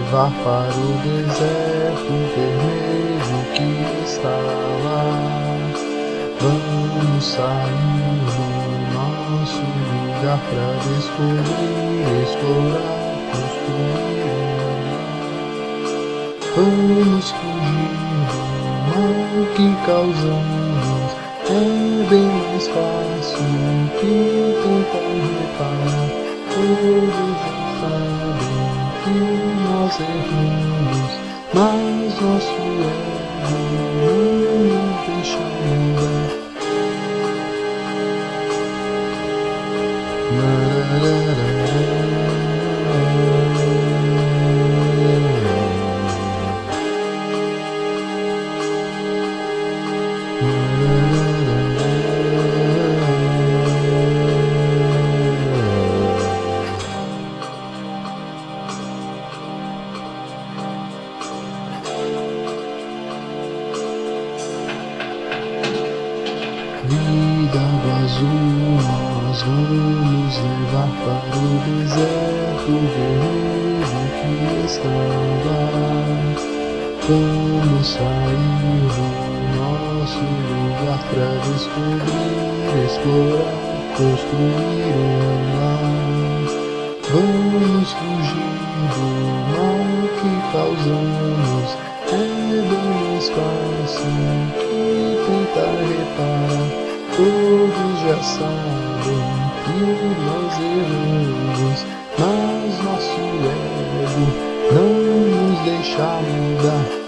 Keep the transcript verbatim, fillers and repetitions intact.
levar para o deserto vermelho que está lá. Vamos sair do nosso lugar para descobrir, explorar, construir. Vamos fugir do mal que causamos. É bem mais fácil que tentar reparar. Todos já sabem que nós erramos, mas nosso ego não nos deixa mudar. Vida do azul, nós vamos levar para o deserto vermelho que está lá. Vamos sair do nosso lugar para descobrir, explorar, construir um lar. Vamos fugir do mal que causamos. É bem mais fácil que tentar reparar. Todos já sabem que nós erramos, mas nosso ego não nos deixa mudar.